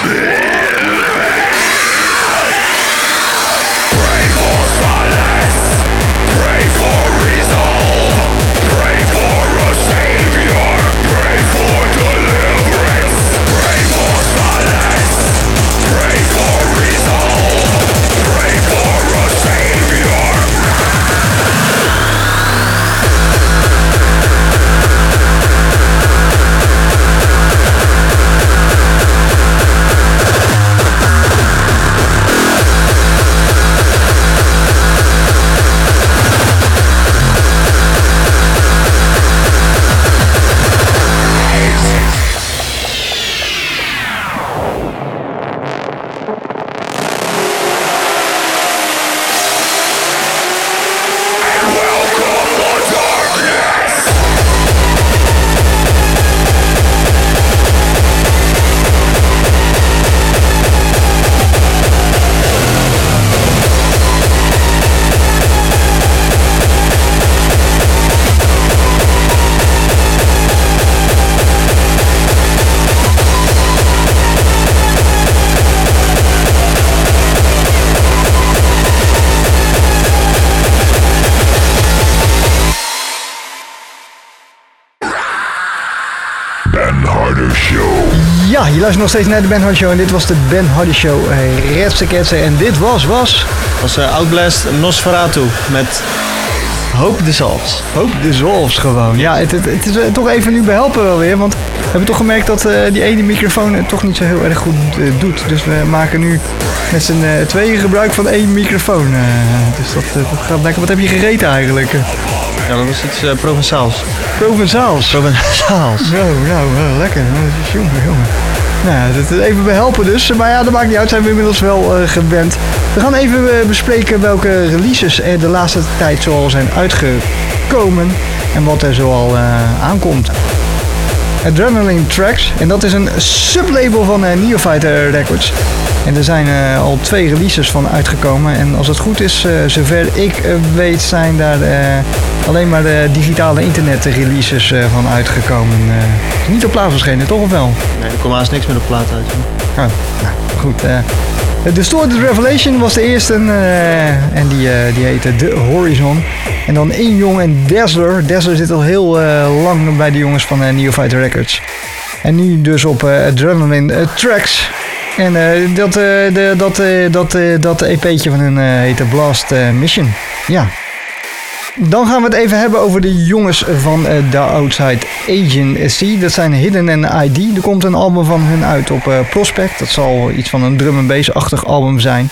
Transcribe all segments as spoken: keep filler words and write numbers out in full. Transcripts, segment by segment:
Ja, je luistert nog steeds naar de Ben Hardy Show en dit was de Ben Hardy Show. Redse ketsen en dit was, was... was uh, Outblast Nosferatu met Hope Dissolves. Hope Dissolves gewoon. Ja, het, het, het is uh, toch even nu behelpen wel weer, want we hebben toch gemerkt dat uh, die ene microfoon het toch niet zo heel erg goed uh, doet. Dus we maken nu met z'n uh, tweeën gebruik van één microfoon. Uh, dus dat, uh, dat gaat lekker. Wat heb je gegeten eigenlijk? Ja, dat was iets uh, Provençaals. Provençaals? Provençaals. Nou, nou, uh, lekker. Uh, jongen, jongen. Nou, dat is even behelpen dus. Maar ja, dat maakt niet uit. Zijn we inmiddels wel uh, gewend. We gaan even uh, bespreken welke releases er de laatste tijd zoal zijn uitgekomen. En wat er zoal uh, aankomt. Adrenaline Tracks. En dat is een sublabel van uh, Neophyte Records. En er zijn uh, al twee releases van uitgekomen. En als het goed is, uh, zover ik uh, weet, zijn daar uh, alleen maar de digitale internet releases uh, van uitgekomen. Uh, niet op plaat verschenen, toch of wel? Nee, er komt haast niks meer op plaat uit. Oh, nou, goed. Uh, Distorted Revelation was de eerste uh, en die, uh, die heette The Horizon. En dan In Young en Dazzler. Dazzler zit al heel uh, lang bij de jongens van uh, Neophyte Records. En nu dus op uh, Adrenaline uh, Tracks. En uh, dat, uh, de, dat, uh, dat, uh, dat E P'tje van hun uh, heette Blast uh, Mission. Ja. Dan gaan we het even hebben over de jongens van uh, The Outside Agency. Dat zijn Hidden en I D. Er komt een album van hun uit op uh, Prospect. Dat zal iets van een drum and bass-achtig album zijn.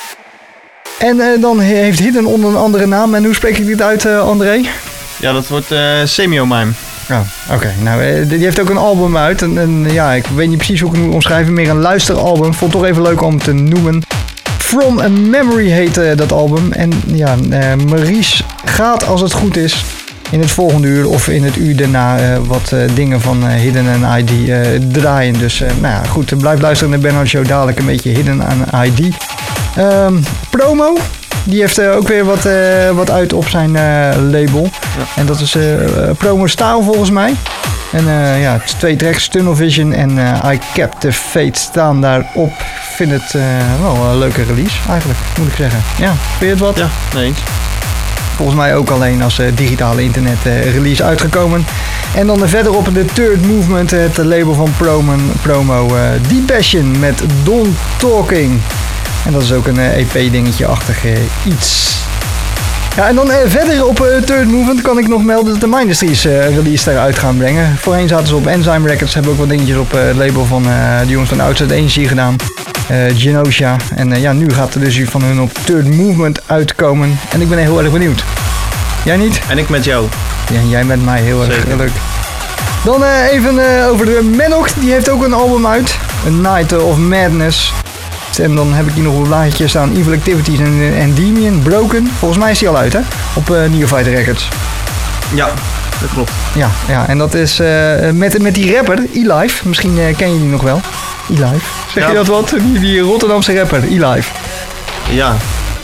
En uh, dan heeft Hidden onder een andere naam. En hoe spreek ik dit uit, uh, André? Ja, dat wordt uh, Semiomime. Ja, oké. Okay. Nou, uh, die heeft ook een album uit. En, en ja, ik weet niet precies hoe ik het moet omschrijven. Meer een luisteralbum. Vond het toch even leuk om te noemen. From a Memory heet uh, dat album. En ja, uh, Maurice gaat, als het goed is, in het volgende uur of in het uur daarna uh, wat uh, dingen van uh, Hidden en I D uh, draaien. Dus uh, nou ja, goed, blijf luisteren naar de Ben Hardy Show. Dadelijk een beetje Hidden en I D. Um, promo. Die heeft uh, ook weer wat, uh, wat uit op zijn uh, label. Ja. En dat is uh, Promo Style volgens mij. En uh, ja, twee tracks, Tunnel Vision en uh, I Kept the Fate staan daarop. Ik vind het uh, wel een leuke release eigenlijk, moet ik zeggen. Ja, vind je het wat? Ja, nee eens. Volgens mij ook alleen als uh, digitale internet uh, release uitgekomen. En dan uh, verder op de Third Movement, het label van Promo, promo uh, Deep Passion met Don't Talking. En dat is ook een uh, E P-dingetje-achtig uh, iets. Ja, en dan uh, verder op uh, Third Movement kan ik nog melden dat de Mindustries uh, release eruit gaan brengen. Voorheen zaten ze op Enzyme Records, hebben ook wat dingetjes op uh, het label van uh, de jongens van Outside Agency gedaan. Uh, Genosha. En uh, ja, nu gaat er dus van hun op Third Movement uitkomen. En ik ben heel erg benieuwd. Jij niet? En ik met jou. Ja, jij met mij heel erg Zeker. leuk. Dan uh, even uh, over de Manok. Die heeft ook een album uit. A Night of Madness. En dan heb ik hier nog een blaadje staan. Evil Activities en Endymion. Broken. Volgens mij is die al uit, hè? Op uh, Neophyte Records. Ja, dat klopt. Ja, ja, en dat is uh, met, met die rapper, E-Life. Misschien uh, ken je die nog wel. E-Life. Zeg ja. je dat wat? Die, die Rotterdamse rapper, E-Life. Ja.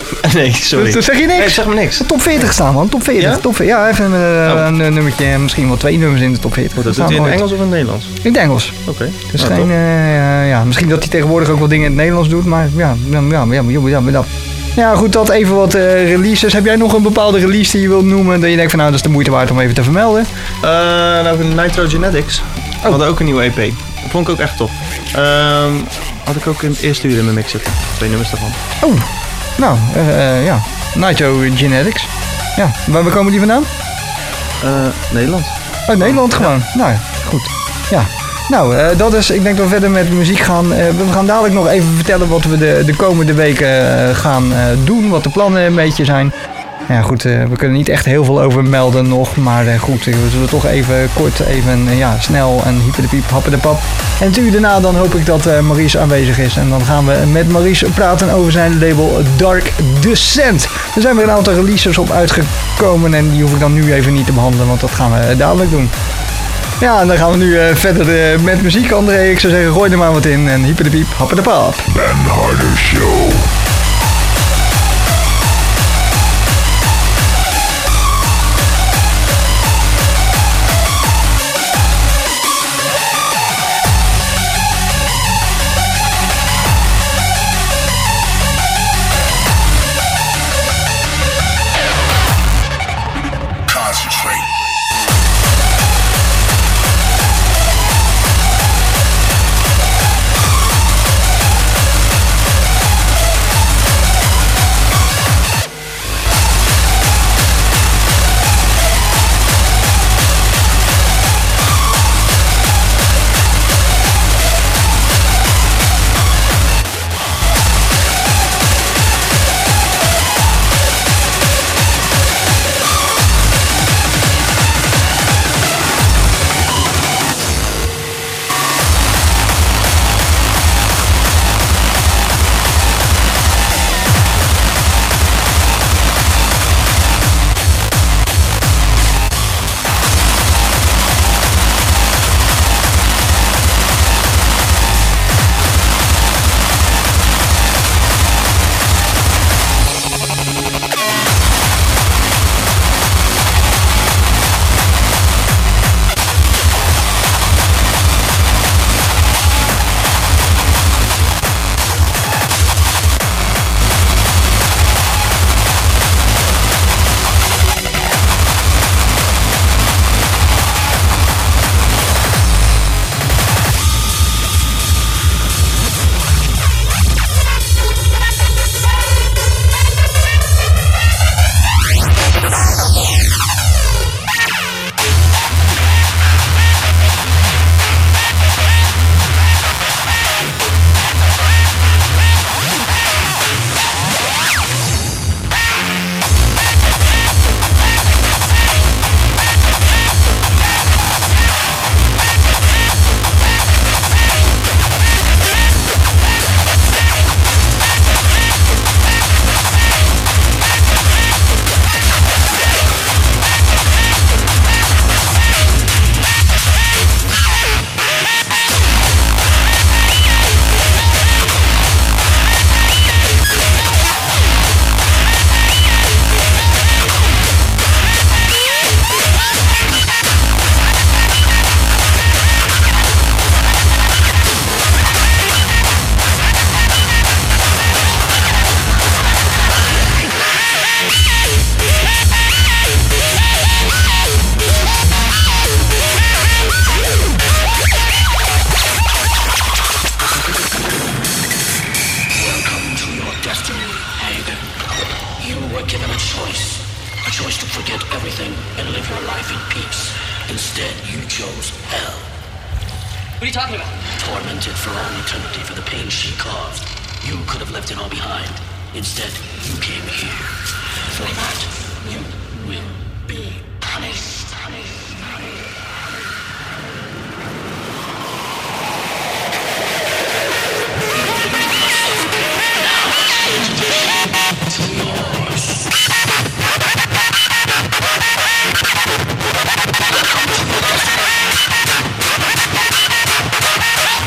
Nee, sorry. Dat zeg je niks? Nee, zeg maar niks. Top veertig staan, man. Top veertig. Ja? Top veertig. Ja, even een, Oh. een, een nummertje. Misschien wel twee nummers in de top veertig. Oh, dat doet hij in het Engels of in het Nederlands? In het Engels. Oké. Okay. Dus Nou, geen, uh, ja, misschien dat hij tegenwoordig ook wel dingen in het Nederlands doet. Maar ja, ja, ja, ja, ja, ja, ja goed, dat even wat uh, releases. Heb jij nog een bepaalde release die je wilt noemen? Dat je denkt van nou, dat is de moeite waard om even te vermelden. Uh, nou, Nitro Genetics. We Oh. hadden ook een nieuwe E P. Dat vond ik ook echt tof. Um, had ik ook in het eerste uur in mijn mix zitten. Twee nummers daarvan. Oh, nou, uh, uh, ja. Nitro Genetics. Ja, waar waar komen die vandaan? Uh, Nederland. Uit Nederland ja. gewoon. Nou, goed. Ja. Nou, uh, dat is, ik denk dat we verder met muziek gaan. Uh, we gaan dadelijk nog even vertellen wat we de, de komende weken uh, gaan uh, doen. Wat de plannen een beetje zijn. Ja goed, uh, we kunnen niet echt heel veel over melden nog. Maar uh, goed, we zullen toch even kort, even uh, ja, snel en hyper de piep, happen de pap. En het uur daarna dan hoop ik dat uh, Maurice aanwezig is. En dan gaan we met Maurice praten over zijn label Dark Descent. Er zijn weer een aantal releases op uitgekomen. En die hoef ik dan nu even niet te behandelen, want dat gaan we dadelijk doen. Ja, en dan gaan we nu uh, verder uh, met muziek, André. Ik zou zeggen, gooi er maar wat in. En hyper de piep, happen de pap. Ben Harder Show.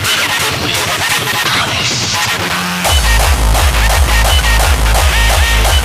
Punished.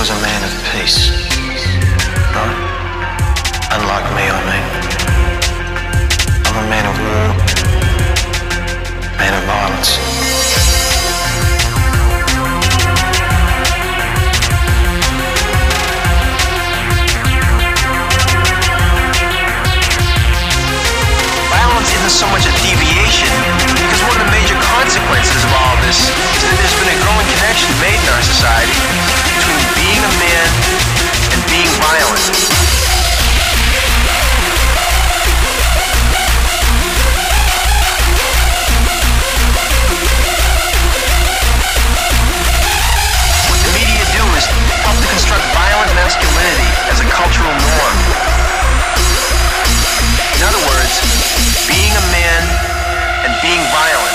was a man of peace. No? Unlike me, I mean. I'm a man of war. Man of violence. Violence isn't so much a deviation, because one of the major consequences of all this is that there's been a growing connection made in our society between being a man and being violent. What the media do is help to construct violent masculinity as a cultural norm. In other words, being a man and being violent.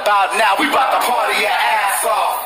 about now, we about to party your ass off.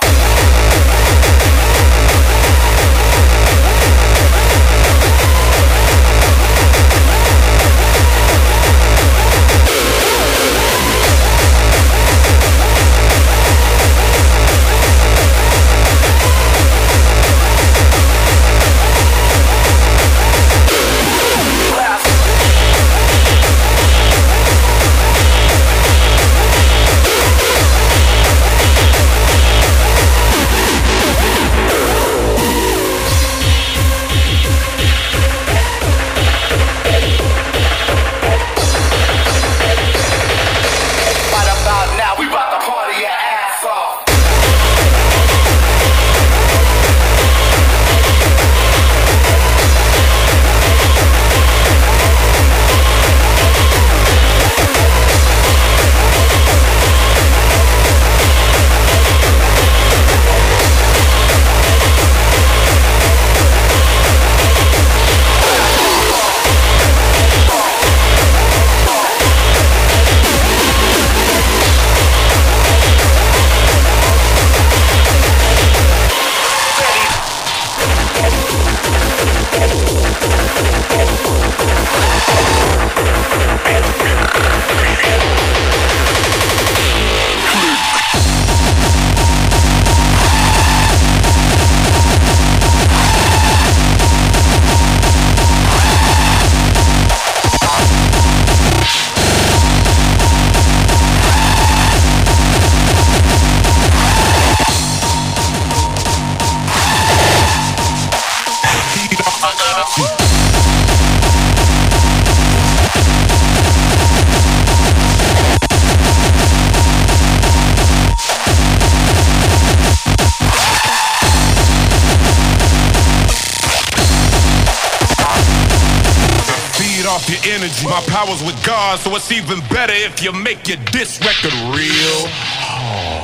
Energy. My power's with God, so it's even better if you make your diss record real. Oh.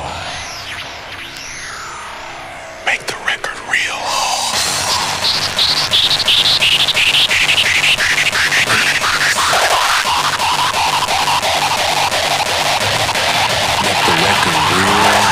Make the record real. Make the record real.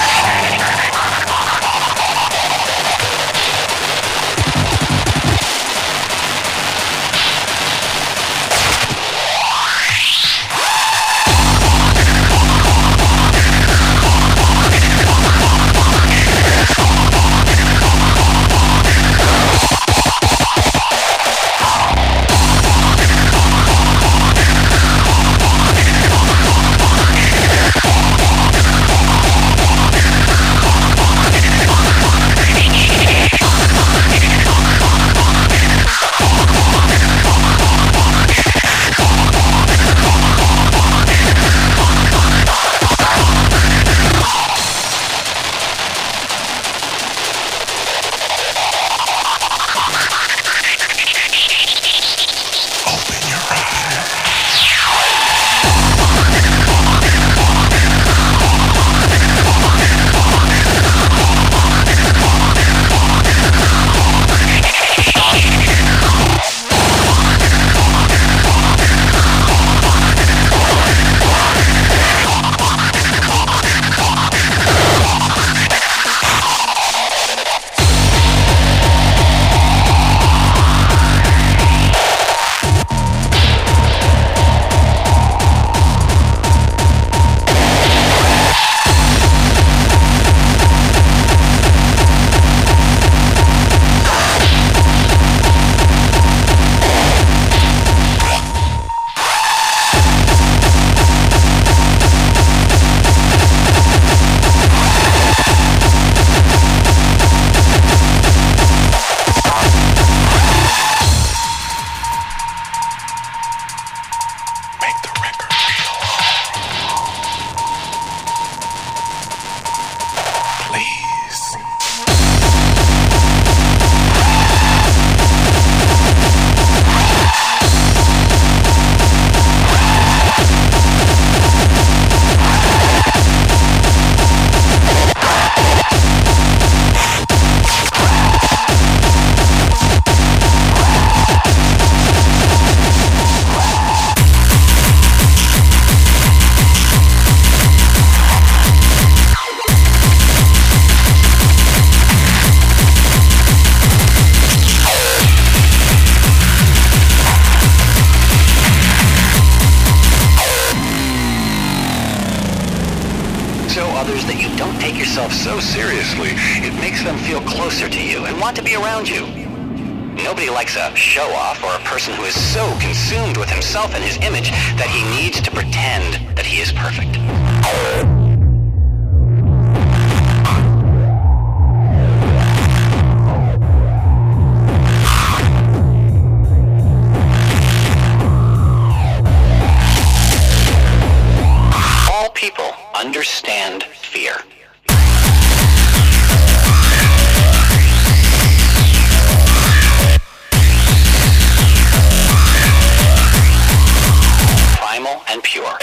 others that you don't take yourself so seriously, it makes them feel closer to you and want to be around you. Nobody likes a show-off or a person who is so consumed with himself and his image that he needs to pretend that he is perfect. All people understand fear. Primal and pure.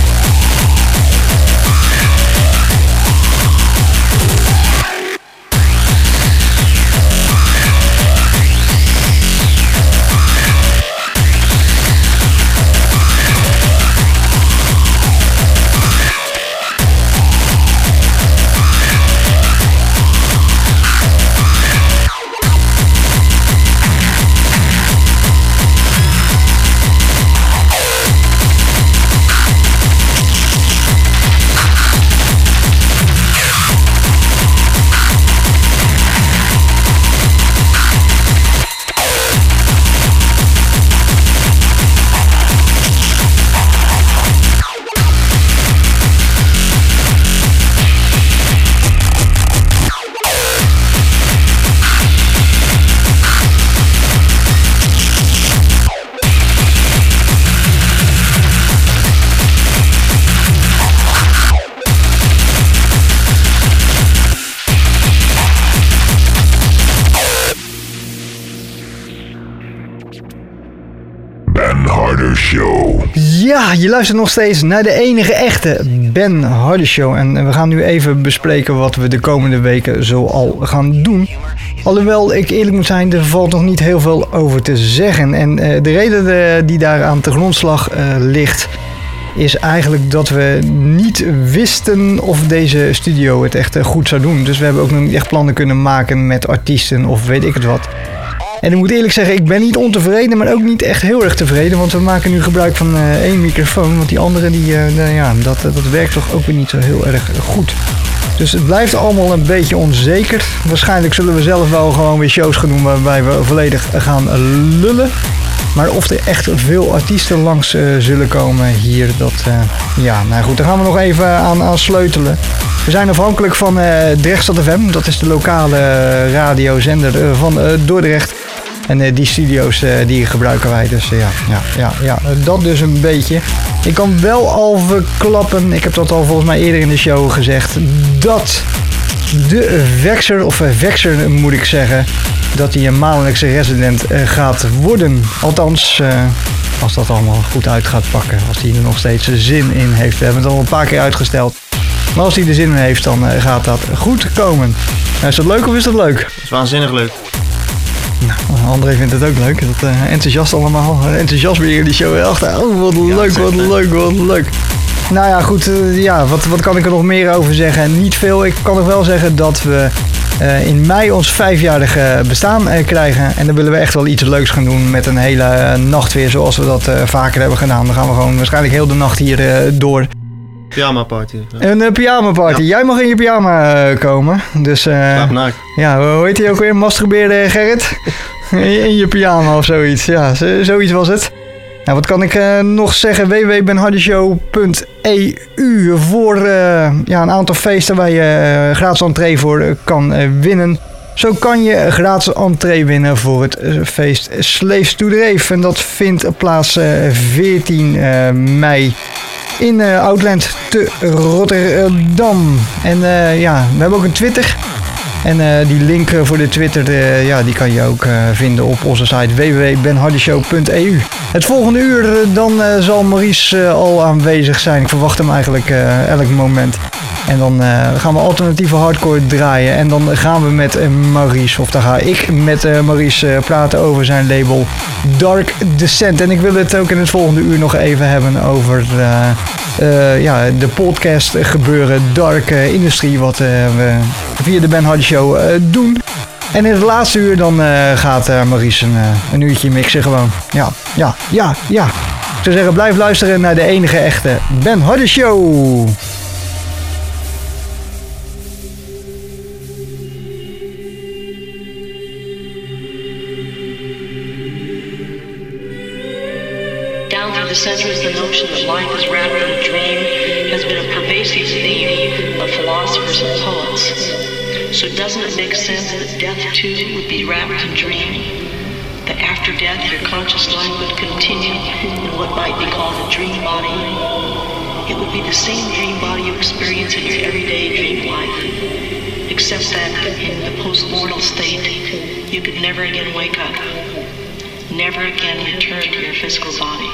Ja, je luistert nog steeds naar de enige echte Ben Hardy Show. En we gaan nu even bespreken wat we de komende weken zoal gaan doen. Alhoewel ik eerlijk moet zijn, er valt nog niet heel veel over te zeggen. En uh, de reden uh, die daar aan de grondslag uh, ligt, is eigenlijk dat we niet wisten of deze studio het echt uh, goed zou doen. Dus we hebben ook nog niet echt plannen kunnen maken met artiesten of weet ik het wat. En ik moet eerlijk zeggen, ik ben niet ontevreden, maar ook niet echt heel erg tevreden. Want we maken nu gebruik van uh, één microfoon. Want die andere, die, uh, nou ja, dat, dat werkt toch ook weer niet zo heel erg goed. Dus het blijft allemaal een beetje onzeker. Waarschijnlijk zullen we zelf wel gewoon weer shows gaan doen waarbij we volledig gaan lullen. Maar of er echt veel artiesten langs uh, zullen komen hier, dat... Uh, ja, nou goed, daar gaan we nog even aan, aan sleutelen. We zijn afhankelijk van uh, Drechtstad F M. Dat is de lokale uh, radiozender uh, van uh, Dordrecht. En uh, die studio's uh, die gebruiken wij. Dus uh, ja, ja, ja, ja, dat dus een beetje. Ik kan wel al verklappen, ik heb dat al volgens mij eerder in de show gezegd, dat de Vexer, of uh, Vexer moet ik zeggen, dat hij een maandelijkse resident uh, gaat worden. Althans, uh, als dat allemaal goed uit gaat pakken. Als hij er nog steeds zin in heeft. We hebben het al een paar keer uitgesteld. Maar als hij er zin in heeft, dan uh, gaat dat goed komen. Uh, is dat leuk of is dat leuk? Dat is waanzinnig leuk. Nou, André vindt het ook leuk. Dat uh, enthousiast allemaal. Enthousiasme hier in die show. Echt, oh, wat ja, leuk, wat leuk, wat leuk. Nou ja, goed. Uh, ja, wat, wat kan ik er nog meer over zeggen? Niet veel. Ik kan nog wel zeggen dat we uh, in mei ons vijfjarige bestaan uh, krijgen. En dan willen we echt wel iets leuks gaan doen met een hele uh, nacht weer. Zoals we dat uh, vaker hebben gedaan. Dan gaan we gewoon waarschijnlijk heel de nacht hier uh, door. Pyjama party. Ja. Een uh, pyjama party. Ja. Jij mag in je pyjama uh, komen. Dus, uh, Slaap naakt. Ja, hoe heet hij ook weer? Masturbeerde Gerrit? In je pyjama of zoiets. Ja, z- zoiets was het. Nou, wat kan ik uh, nog zeggen? w w w punt ben hardy show punt e u voor uh, ja, een aantal feesten waar je uh, gratis entree voor uh, kan uh, winnen. Zo kan je gratis entree winnen voor het uh, feest Slaves to the Rave. En dat vindt plaats uh, veertien uh, mei. In uh, Outland te Rotterdam. En uh, ja, we hebben ook een Twitter. En uh, die link voor de Twitter, uh, ja, die kan je ook uh, vinden op onze site w w w punt ben hardy show punt e u. Het volgende uur, uh, dan uh, zal Maurice uh, al aanwezig zijn. Ik verwacht hem eigenlijk uh, elk moment. En dan uh, gaan we alternatieve hardcore draaien. En dan gaan we met uh, Maurice, of dan ga ik met uh, Maurice uh, praten over zijn label Dark Descent. En ik wil het ook in het volgende uur nog even hebben over uh, uh, ja, de podcast gebeuren Dark uh, Industry. Wat uh, we via de Ben Hardy Show uh, doen. En in het laatste uur dan uh, gaat uh, Maurice een, uh, een uurtje mixen gewoon. Ja, ja, ja, ja. Ik zou zeggen, blijf luisteren naar de enige echte Ben Hardy Show. notion that life is wrapped in a dream has been a pervasive theme of philosophers and poets. So doesn't it make sense that death too would be wrapped in dream? That after death your conscious life would continue in what might be called a dream body? It would be the same dream body you experience in your everyday dream life, except that in the post-mortal state you could never again wake up, never again return to your physical body.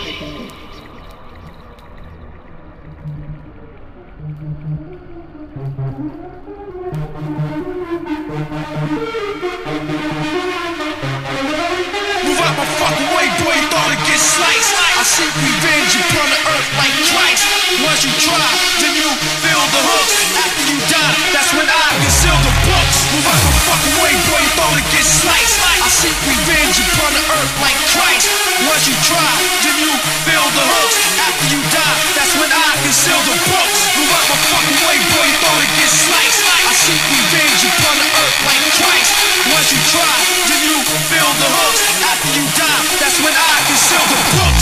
Move out my fucking way, boy, you thought it get sliced. I seek revenge upon the earth like Christ. Once you try, then you feel the hooks. After you die, that's when I conceal the books. Move out my fucking way, boy, you thought it get sliced. I seek revenge upon the earth like Christ. Once you try, then you feel the hooks. After you die, that's when I conceal the books. Move out my fucking way, boy, you thought it get sliced. I seek revenge upon the earth like Christ. Once you try, then you feel the hooks. After you die, that's when I conceal the books.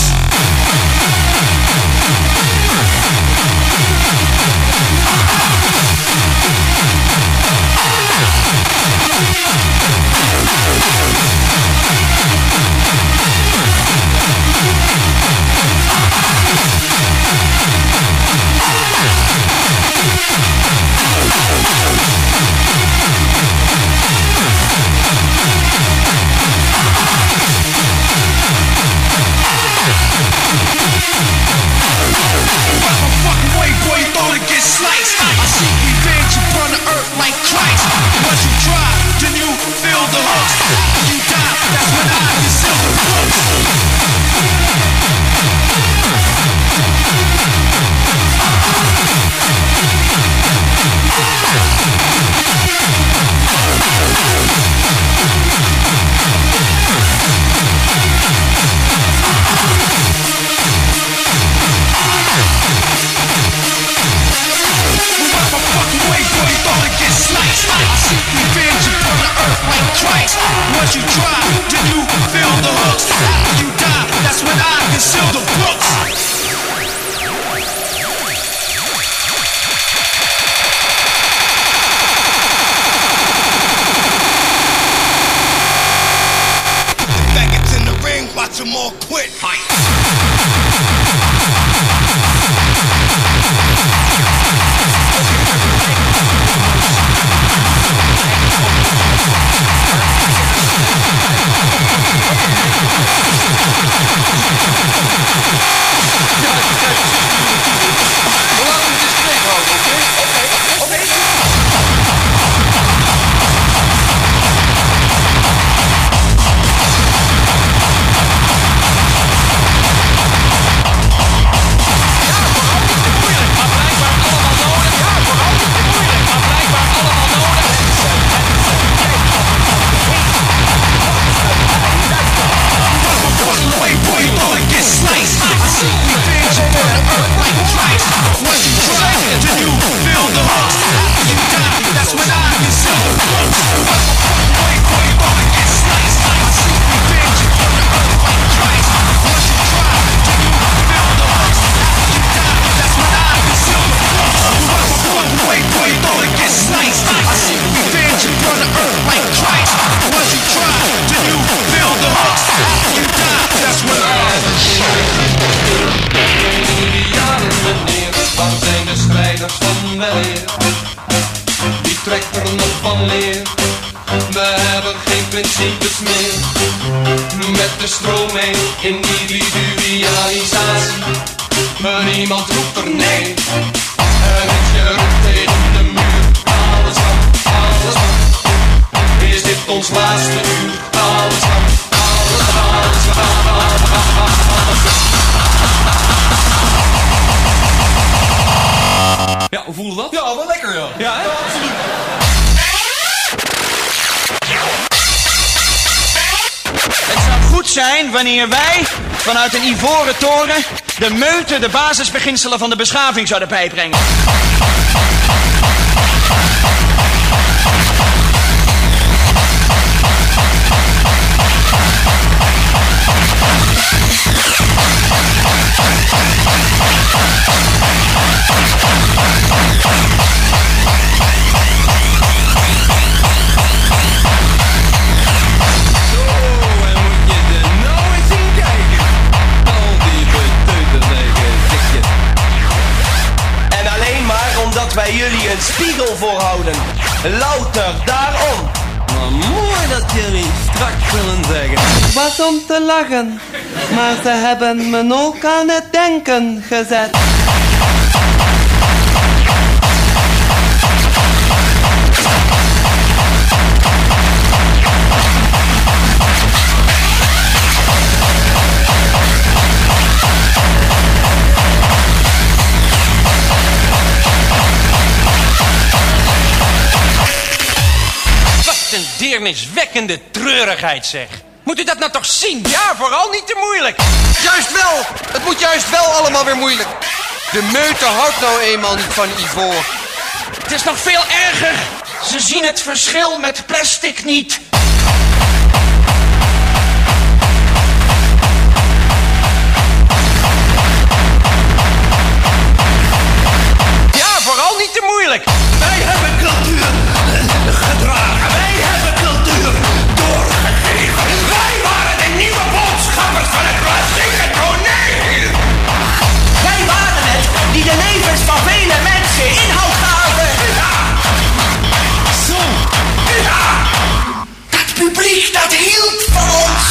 Once you try, then you feel the hooks. After you die, that's when I conceal the books. Faggots in the ring, watch them all quit. Fight. Die trekt er nog van leer. We hebben geen principes meer. Met de stroom mee, individualisatie. Maar niemand roept er nee. En met je rug tegen de muur. Alles kan, alles kan. Is dit ons laatste uur? Alles kan, alles kan, alles kan, alles kan, alles kan. Ja, hoe voelde dat? Ja, wel lekker, ja. Ja, hè? Absoluut. Het zou goed zijn wanneer wij vanuit een ivoren toren de meute, de basisbeginselen van de beschaving zouden bijbrengen. Wij jullie een spiegel voorhouden. Louter daarom. Maar mooi dat jullie straks willen zeggen. Was om te lachen, maar ze hebben me ook aan het denken gezet. Een deerniswekkende treurigheid, zeg. Moet u dat nou toch zien? Ja, vooral niet te moeilijk. Juist wel. Het moet juist wel allemaal weer moeilijk. De meute houdt nou eenmaal niet van ivoor. Het is nog veel erger. Ze zien het verschil met plastic niet. Ja, vooral niet te moeilijk. Wij hebben cultuur gedragen. Wij hebben cultuur doorgegeven. Wij waren de nieuwe boodschappers van het klassieke toneel. Wij waren het die de levens van vele mensen inhoud gaven. Ja. Zo. Ja. Dat publiek dat hield van ons.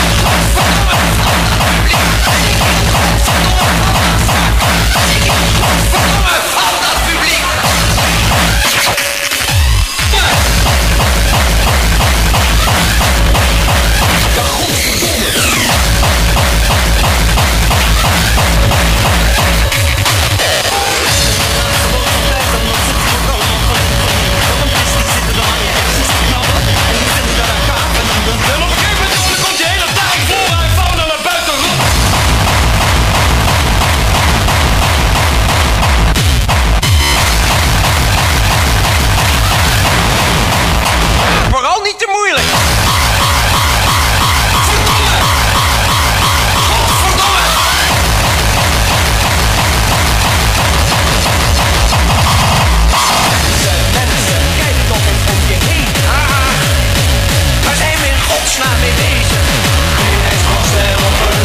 Verdomme van dat publiek. Vooral niet te moeilijk. Waar zijn we in godsnaam mee bezig? Hij is nog snel op een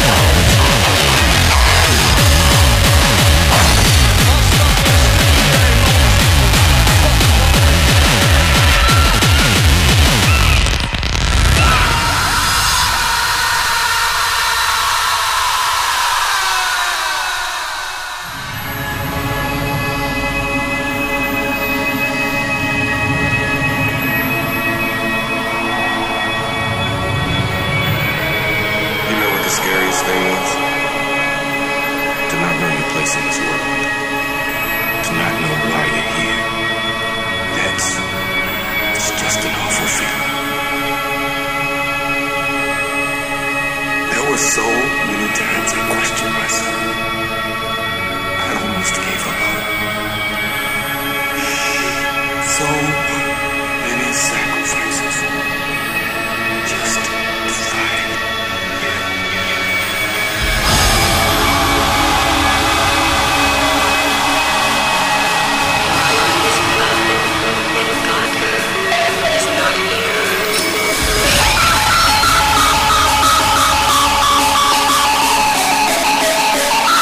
You know what the scariest thing is? To not know your place in this world. To not know why you're here. That's it's just an awful feeling. There were so many times I questioned myself. I almost gave up hope. So many sacrifices. Just to fight. Is not here.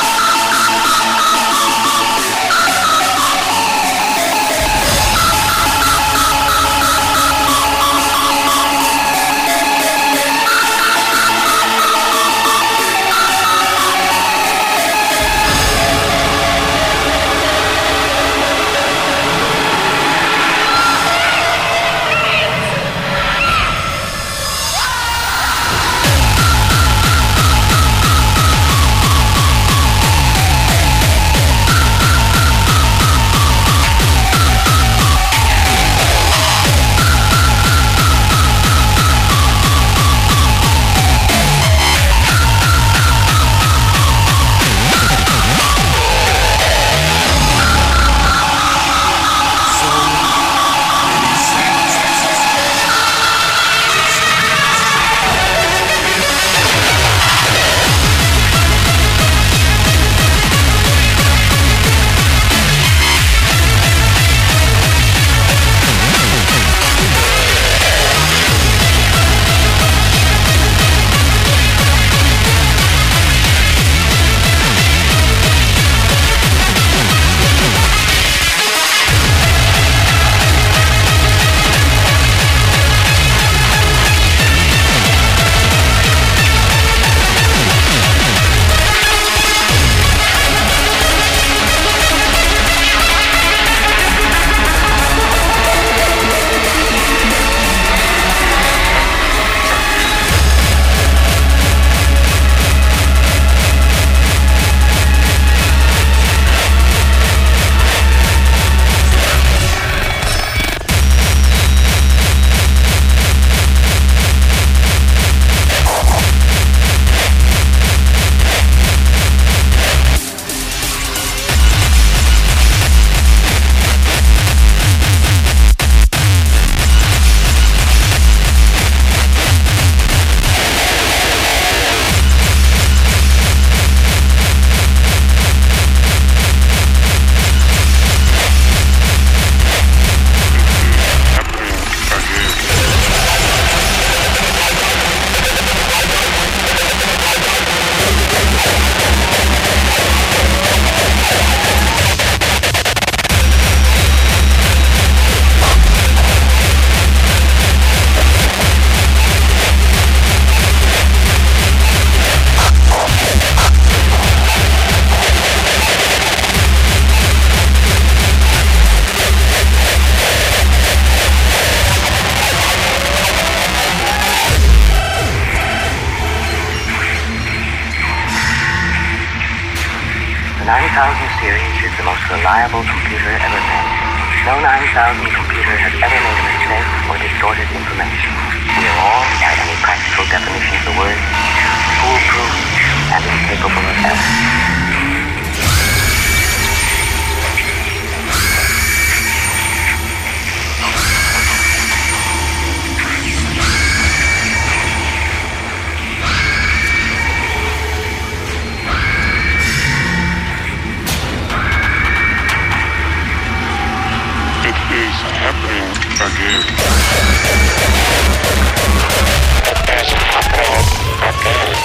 The nine thousand series is the most reliable computer ever made. No nine thousand computer has ever made a mistake or distorted information. We are all, by any practical definition of the word, foolproof and incapable of error. Happening again. It is happening again.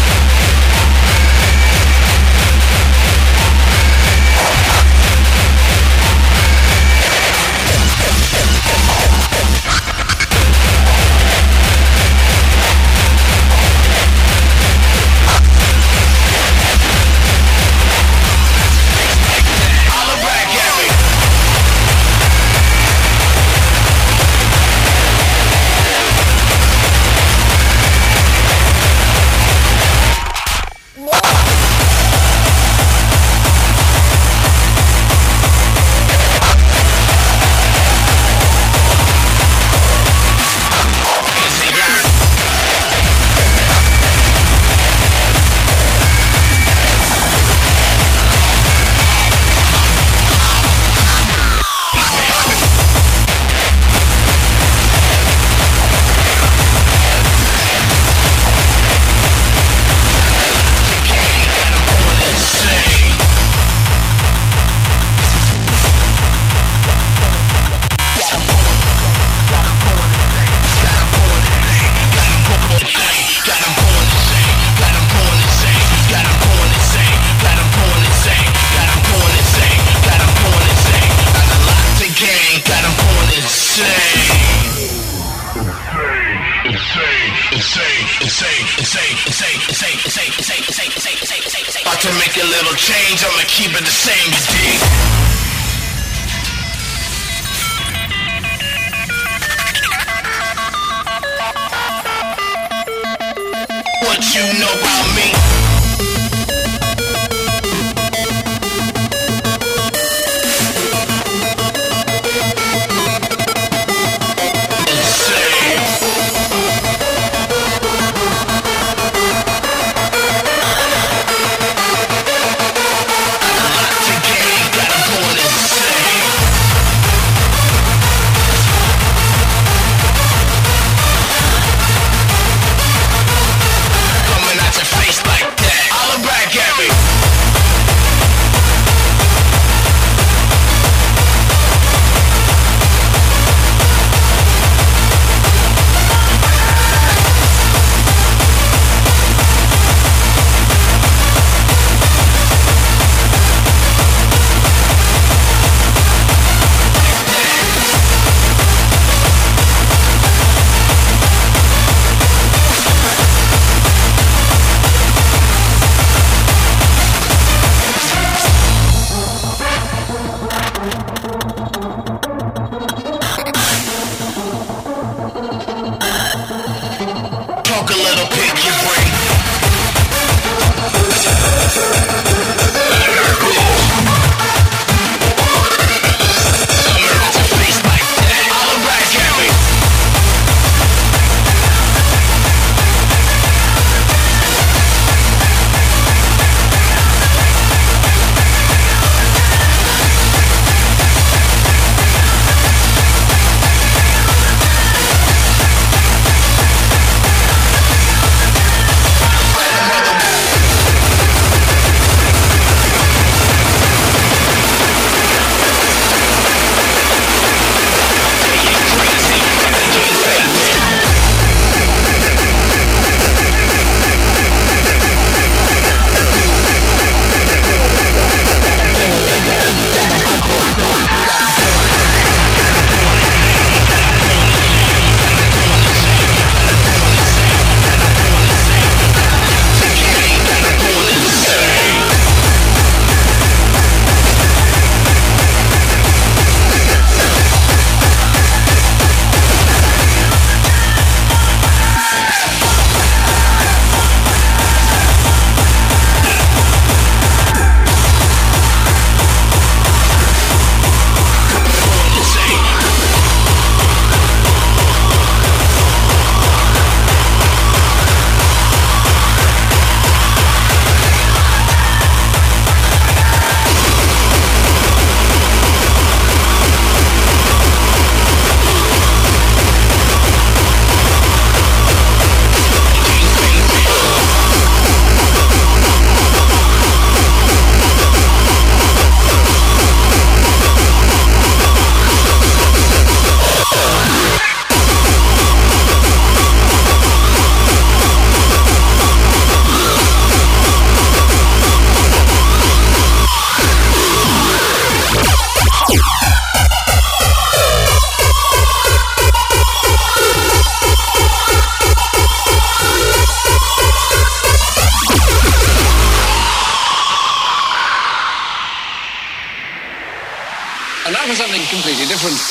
About to make a little change, I'ma keep it the same, you dig? What you know about me? And now for something completely different.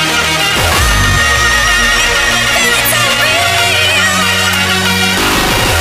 Real.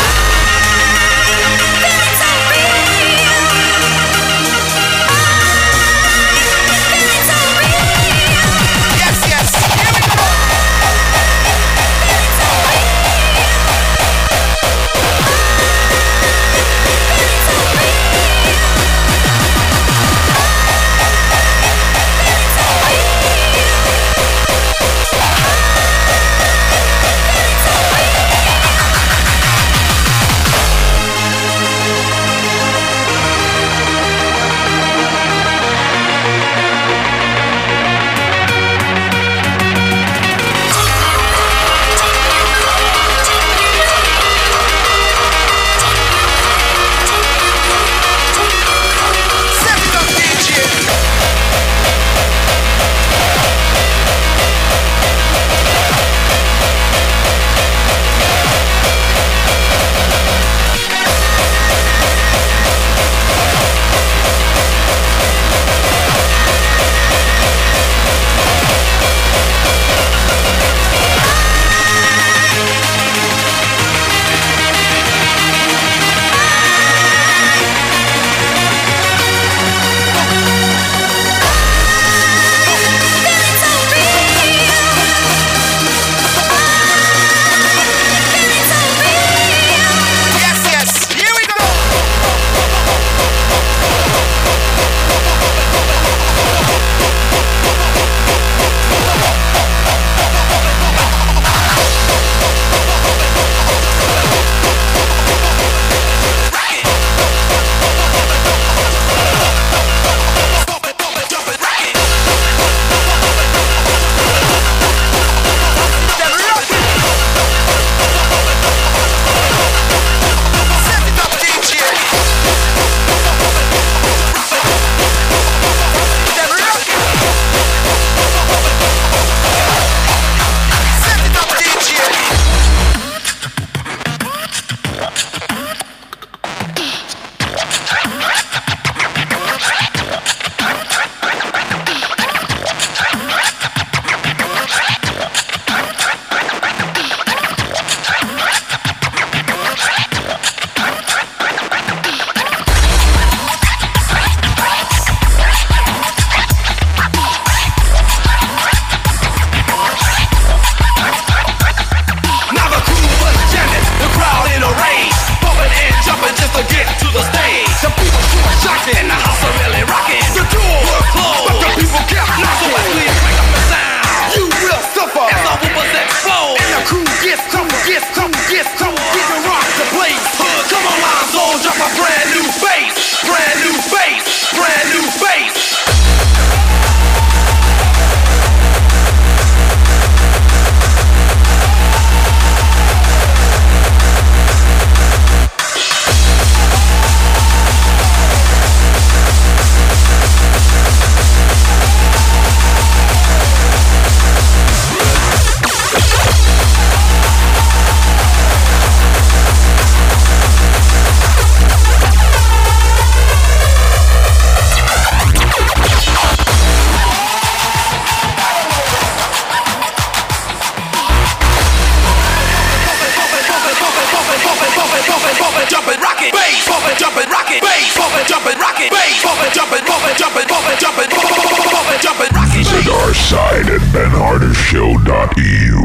get, come get, come get, come get the rock the place. Come on, lines on, drop a brand new bass, brand new bass, brand new bass. Jumpin', rockin', bass, bumpin', jumpin', rockin', bass, bumpin', jumpin', rockin', bass, bumpin', jumpin', bumpin', jumpin', bumpin', jumpin', jumpin', bumpin', jumpin', rockin'. The Dark Side at Ben Harder Show dot E U.